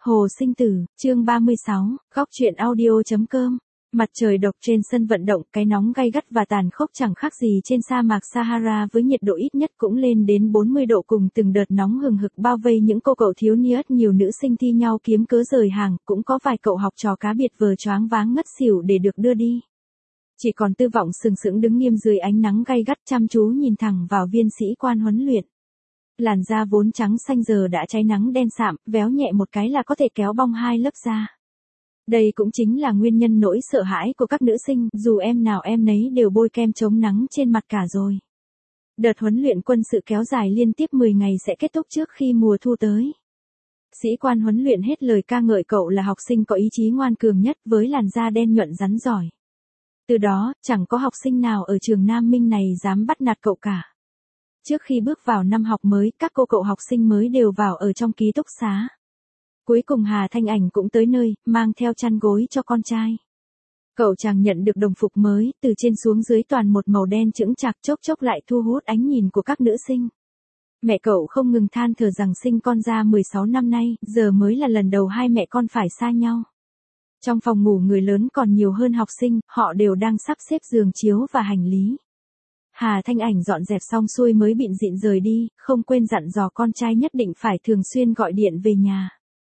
Hồ Sinh Tử, chương 36, góc truyện audio.com. Mặt trời độc trên sân vận động, cái nóng gay gắt và tàn khốc chẳng khác gì trên sa mạc Sahara với nhiệt độ ít nhất cũng lên đến 40 độ cùng từng đợt nóng hừng hực bao vây những cô cậu thiếu niên, nhiều nữ sinh thi nhau kiếm cớ rời hàng, cũng có vài cậu học trò cá biệt vờ choáng váng ngất xỉu để được đưa đi. Chỉ còn Tư Vọng sừng sững đứng nghiêm dưới ánh nắng gay gắt chăm chú nhìn thẳng vào viên sĩ quan huấn luyện. Làn da vốn trắng xanh giờ đã cháy nắng đen sạm, véo nhẹ một cái là có thể kéo bong hai lớp da. Đây cũng chính là nguyên nhân nỗi sợ hãi của các nữ sinh, dù em nào em nấy đều bôi kem chống nắng trên mặt cả rồi. Đợt huấn luyện quân sự kéo dài liên tiếp 10 ngày sẽ kết thúc trước khi mùa thu tới. Sĩ quan huấn luyện hết lời ca ngợi cậu là học sinh có ý chí ngoan cường nhất với làn da đen nhuận rắn giỏi. Từ đó, chẳng có học sinh nào ở trường Nam Minh này dám bắt nạt cậu cả. Trước khi bước vào năm học mới, các cô cậu học sinh mới đều vào ở trong ký túc xá. Cuối cùng Hà Thanh Ảnh cũng tới nơi, mang theo chăn gối cho con trai. Cậu chàng nhận được đồng phục mới, từ trên xuống dưới toàn một màu đen chững chạc, chốc chốc lại thu hút ánh nhìn của các nữ sinh. Mẹ cậu không ngừng than thở rằng sinh con ra 16 năm nay, giờ mới là lần đầu hai mẹ con phải xa nhau. Trong phòng ngủ người lớn còn nhiều hơn học sinh, họ đều đang sắp xếp giường chiếu và hành lý. Hà Thanh Ảnh dọn dẹp xong xuôi mới bịn rịn rời đi, không quên dặn dò con trai nhất định phải thường xuyên gọi điện về nhà.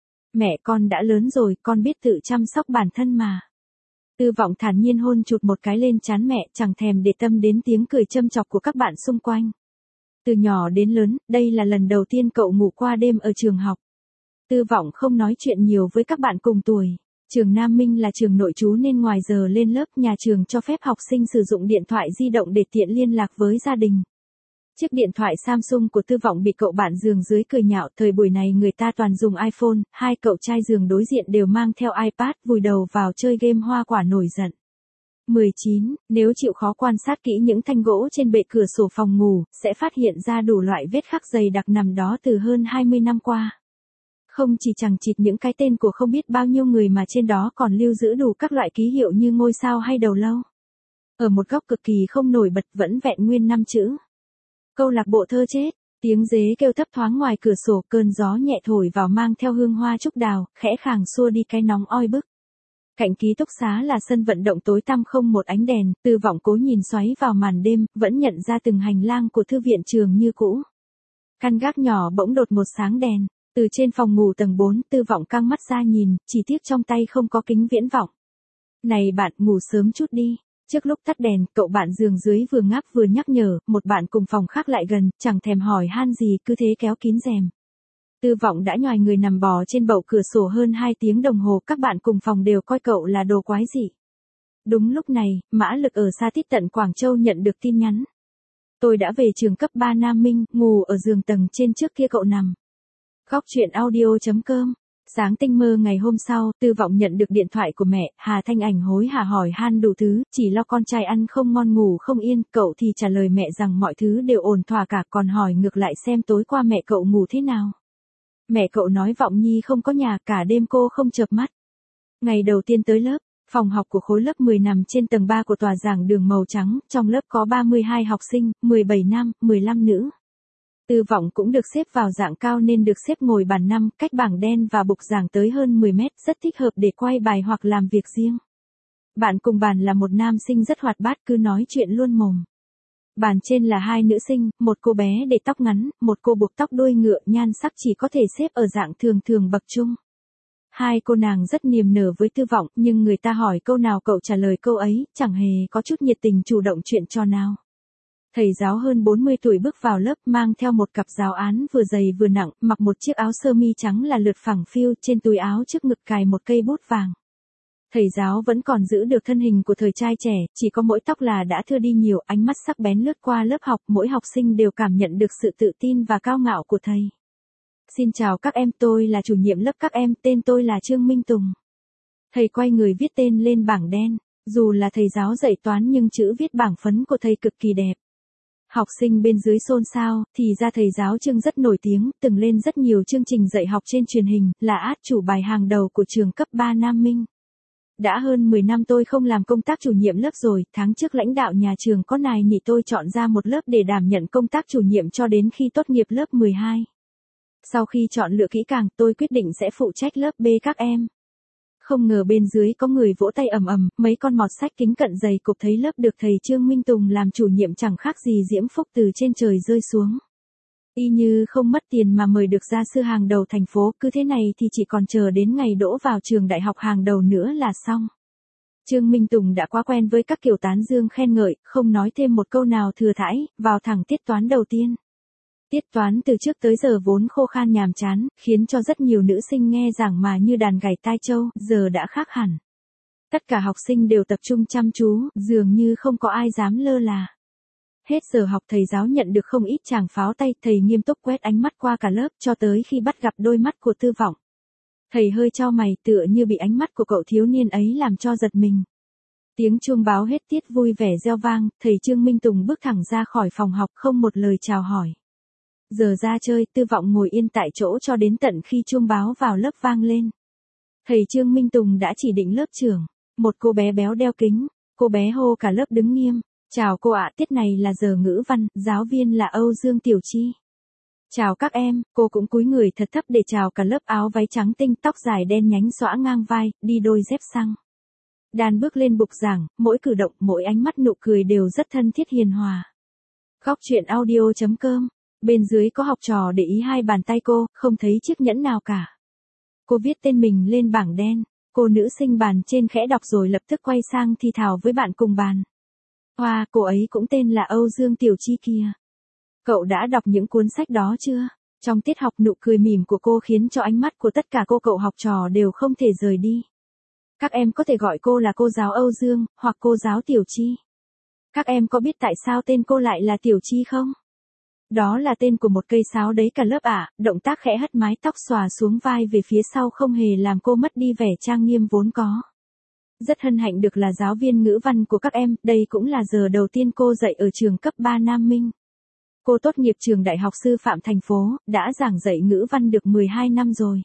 Mẹ con đã lớn rồi, con biết tự chăm sóc bản thân mà. Tư Vọng thản nhiên hôn chụt một cái lên trán mẹ, chẳng thèm để tâm đến tiếng cười châm chọc của các bạn xung quanh. Từ nhỏ đến lớn, đây là lần đầu tiên cậu ngủ qua đêm ở trường học. Tư Vọng không nói chuyện nhiều với các bạn cùng tuổi. Trường Nam Minh là trường nội trú nên ngoài giờ lên lớp, nhà trường cho phép học sinh sử dụng điện thoại di động để tiện liên lạc với gia đình. Chiếc điện thoại Samsung của Tư Vọng bị cậu bạn giường dưới cười nhạo, thời buổi này người ta toàn dùng iPhone, hai cậu trai giường đối diện đều mang theo iPad, vùi đầu vào chơi game hoa quả nổi giận. 19. Nếu chịu khó quan sát kỹ những thanh gỗ trên bệ cửa sổ phòng ngủ, sẽ phát hiện ra đủ loại vết khắc dày đặc nằm đó từ hơn 20 năm qua. Không chỉ chằng chịt những cái tên của không biết bao nhiêu người mà trên đó còn lưu giữ đủ các loại ký hiệu như ngôi sao hay đầu lâu. Ở một góc cực kỳ không nổi bật vẫn vẹn nguyên 5 chữ. Câu lạc bộ thơ chết, tiếng dế kêu thấp thoáng ngoài cửa sổ, cơn gió nhẹ thổi vào mang theo hương hoa trúc đào, khẽ khàng xua đi cái nóng oi bức. Cạnh ký túc xá là sân vận động tối tăm không một ánh đèn, Tư Vọng cố nhìn xoáy vào màn đêm, vẫn nhận ra từng hành lang của thư viện trường như cũ. Căn gác nhỏ bỗng đột một sáng đèn. Từ trên phòng ngủ tầng 4, Tư Vọng căng mắt ra nhìn, chỉ tiếc trong tay không có kính viễn vọng. Này bạn, ngủ sớm chút đi. Trước lúc tắt đèn, cậu bạn giường dưới vừa ngáp vừa nhắc nhở, một bạn cùng phòng khác lại gần, chẳng thèm hỏi han gì, cứ thế kéo kín rèm. Tư Vọng đã nhoài người nằm bò trên bậu cửa sổ hơn 2 tiếng đồng hồ, các bạn cùng phòng đều coi cậu là đồ quái dị. Đúng lúc này, Mã Lực ở xa tít tận Quảng Châu nhận được tin nhắn. Tôi đã về trường cấp 3 Nam Minh, ngủ ở giường tầng trên trước kia cậu nằm. Góc truyện audio.com. Sáng tinh mơ ngày hôm sau, Tư Vọng nhận được điện thoại của mẹ, Hà Thanh Ảnh hối hả hỏi han đủ thứ, chỉ lo con trai ăn không ngon ngủ không yên, cậu thì trả lời mẹ rằng mọi thứ đều ổn thỏa cả, còn hỏi ngược lại xem tối qua mẹ cậu ngủ thế nào. Mẹ cậu nói Vọng Nhi không có nhà, cả đêm cô không chợp mắt. Ngày đầu tiên tới lớp, phòng học của khối lớp 10 nằm trên tầng 3 của tòa giảng đường màu trắng, trong lớp có 32 học sinh, 17 nam, 15 nữ. Tư Vọng cũng được xếp vào dạng cao nên được xếp ngồi bàn 5, cách bảng đen và bục giảng tới hơn 10 mét, rất thích hợp để quay bài hoặc làm việc riêng. Bạn cùng bàn là một nam sinh rất hoạt bát, cứ nói chuyện luôn mồm. Bàn trên là hai nữ sinh, một cô bé để tóc ngắn, một cô buộc tóc đuôi ngựa, nhan sắc chỉ có thể xếp ở dạng thường thường bậc trung. Hai cô nàng rất niềm nở với Tư Vọng, nhưng người ta hỏi câu nào cậu trả lời câu ấy, chẳng hề có chút nhiệt tình chủ động chuyện trò nào. Thầy giáo hơn 40 tuổi bước vào lớp, mang theo một cặp giáo án vừa dày vừa nặng, mặc một chiếc áo sơ mi trắng là lượt phẳng phiu, trên túi áo trước ngực cài một cây bút vàng. Thầy giáo vẫn còn giữ được thân hình của thời trai trẻ, chỉ có mỗi tóc là đã thưa đi nhiều, ánh mắt sắc bén lướt qua lớp học, mỗi học sinh đều cảm nhận được sự tự tin và cao ngạo của thầy. Xin chào các em, tôi là chủ nhiệm lớp các em, tên tôi là Trương Minh Tùng. Thầy quay người viết tên lên bảng đen, dù là thầy giáo dạy toán nhưng chữ viết bảng phấn của thầy cực kỳ đẹp. Học sinh bên dưới xôn xao, thì ra thầy giáo Trương rất nổi tiếng, từng lên rất nhiều chương trình dạy học trên truyền hình, là át chủ bài hàng đầu của trường cấp 3 Nam Minh. Đã hơn 10 năm tôi không làm công tác chủ nhiệm lớp rồi, tháng trước lãnh đạo nhà trường có nài nỉ tôi chọn ra một lớp để đảm nhận công tác chủ nhiệm cho đến khi tốt nghiệp lớp 12. Sau khi chọn lựa kỹ càng, tôi quyết định sẽ phụ trách lớp B các em. Không ngờ bên dưới có người vỗ tay ầm ầm, mấy con mọt sách kính cận dày cục thấy lớp được thầy Trương Minh Tùng làm chủ nhiệm chẳng khác gì diễm phúc từ trên trời rơi xuống. Y như không mất tiền mà mời được gia sư hàng đầu thành phố, cứ thế này thì chỉ còn chờ đến ngày đỗ vào trường đại học hàng đầu nữa là xong. Trương Minh Tùng đã quá quen với các kiểu tán dương khen ngợi, không nói thêm một câu nào thừa thãi, vào thẳng tiết toán đầu tiên. Tiết toán từ trước tới giờ vốn khô khan nhàm chán, khiến cho rất nhiều nữ sinh nghe giảng mà như đàn gảy tai trâu, giờ đã khác hẳn. Tất cả học sinh đều tập trung chăm chú, dường như không có ai dám lơ là. Hết giờ học thầy giáo nhận được không ít tràng pháo tay, thầy nghiêm túc quét ánh mắt qua cả lớp cho tới khi bắt gặp đôi mắt của Tư Vọng. Thầy hơi chau mày tựa như bị ánh mắt của cậu thiếu niên ấy làm cho giật mình. Tiếng chuông báo hết tiết vui vẻ reo vang, thầy Trương Minh Tùng bước thẳng ra khỏi phòng học không một lời chào hỏi. Giờ ra chơi, Tư Vọng ngồi yên tại chỗ cho đến tận khi chuông báo vào lớp vang lên. Thầy Trương Minh Tùng đã chỉ định lớp trưởng, một cô bé béo đeo kính, cô bé hô cả lớp đứng nghiêm. Chào cô ạ, tiết này là giờ ngữ văn, giáo viên là Âu Dương Tiểu Chi. Chào các em, cô cũng cúi người thật thấp để chào cả lớp, áo váy trắng tinh, tóc dài đen nhánh xõa ngang vai, đi đôi dép xăng. Đàn bước lên bục giảng, mỗi cử động, mỗi ánh mắt nụ cười đều rất thân thiết hiền hòa. Góc truyện audio.com. Bên dưới có học trò để ý hai bàn tay cô, không thấy chiếc nhẫn nào cả. Cô viết tên mình lên bảng đen, cô nữ sinh bàn trên khẽ đọc rồi lập tức quay sang thì thào với bạn cùng bàn. Hoa, cô ấy cũng tên là Âu Dương Tiểu Chi kìa. Cậu đã đọc những cuốn sách đó chưa? Trong tiết học nụ cười mỉm của cô khiến cho ánh mắt của tất cả cô cậu học trò đều không thể rời đi. Các em có thể gọi cô là cô giáo Âu Dương, hoặc cô giáo Tiểu Chi. Các em có biết tại sao tên cô lại là Tiểu Chi không? Đó là tên của một cây sáo đấy cả lớp ạ. Động tác khẽ hất mái tóc xòa xuống vai về phía sau không hề làm cô mất đi vẻ trang nghiêm vốn có. Rất hân hạnh được là giáo viên ngữ văn của các em, đây cũng là giờ đầu tiên cô dạy ở trường cấp 3 Nam Minh. Cô tốt nghiệp trường Đại học Sư phạm thành phố, đã giảng dạy ngữ văn được 12 năm rồi.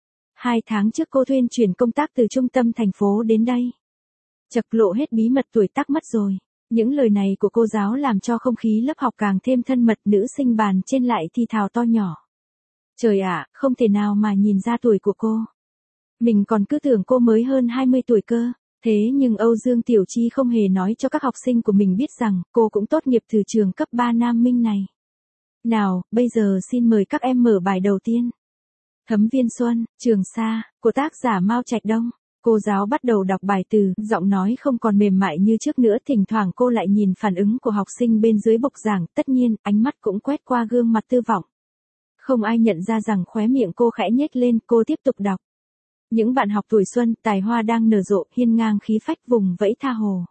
2 tháng trước cô thuyên chuyển công tác từ trung tâm thành phố đến đây. Chật lộ hết bí mật tuổi tác mất rồi. Những lời này của cô giáo làm cho không khí lớp học càng thêm thân mật, nữ sinh bàn trên lại thì thào to nhỏ. Trời ạ, không thể nào mà nhìn ra tuổi của cô. Mình còn cứ tưởng cô mới hơn 20 tuổi cơ. Thế nhưng Âu Dương Tiểu Chi không hề nói cho các học sinh của mình biết rằng cô cũng tốt nghiệp từ trường cấp 3 Nam Minh này. Nào, bây giờ xin mời các em mở bài đầu tiên. Thấm Viên Xuân, Trường Sa, của tác giả Mao Trạch Đông. Cô giáo bắt đầu đọc bài từ, giọng nói không còn mềm mại như trước nữa, thỉnh thoảng cô lại nhìn phản ứng của học sinh bên dưới bục giảng, tất nhiên, ánh mắt cũng quét qua gương mặt Tư Vọng. Không ai nhận ra rằng khóe miệng cô khẽ nhếch lên, cô tiếp tục đọc. Những bạn học tuổi xuân, tài hoa đang nở rộ, hiên ngang khí phách vùng vẫy tha hồ.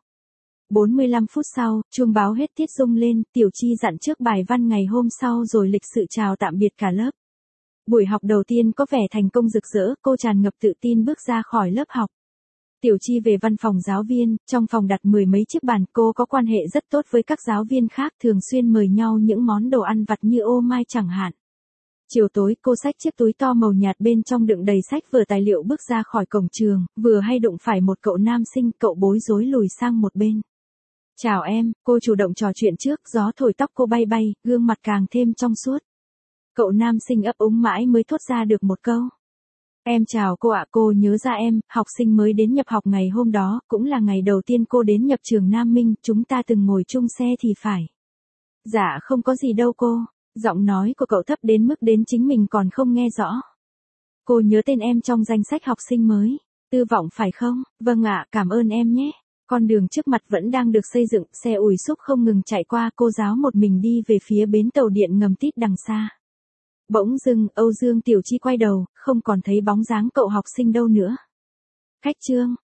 45 phút sau, chuông báo hết tiết rung lên, Tiểu Chi dặn trước bài văn ngày hôm sau rồi lịch sự chào tạm biệt cả lớp. Buổi học đầu tiên có vẻ thành công rực rỡ, cô tràn ngập tự tin bước ra khỏi lớp học. Tiểu Chi về văn phòng giáo viên, trong phòng đặt 10 mấy chiếc bàn, cô có quan hệ rất tốt với các giáo viên khác, thường xuyên mời nhau những món đồ ăn vặt như ô mai chẳng hạn. Chiều tối, cô xách chiếc túi to màu nhạt bên trong đựng đầy sách vở tài liệu bước ra khỏi cổng trường, vừa hay đụng phải một cậu nam sinh, cậu bối rối lùi sang một bên. Chào em, cô chủ động trò chuyện trước, gió thổi tóc cô bay bay, gương mặt càng thêm trong suốt. Cậu nam sinh ấp úng mãi mới thốt ra được một câu. Em chào cô ạ, cô nhớ ra em, học sinh mới đến nhập học ngày hôm đó, cũng là ngày đầu tiên cô đến nhập trường Nam Minh, chúng ta từng ngồi chung xe thì phải. Dạ không có gì đâu cô. Giọng nói của cậu thấp đến mức đến chính mình còn không nghe rõ. Cô nhớ tên em trong danh sách học sinh mới. Tư Vọng phải không? Vâng ạ, cảm ơn em nhé. Con đường trước mặt vẫn đang được xây dựng, xe ủi xúc không ngừng chạy qua, cô giáo một mình đi về phía bến tàu điện ngầm tít đằng xa. Bỗng dưng, Âu Dương Tiểu Chi quay đầu, không còn thấy bóng dáng cậu học sinh đâu nữa. Khách Trương,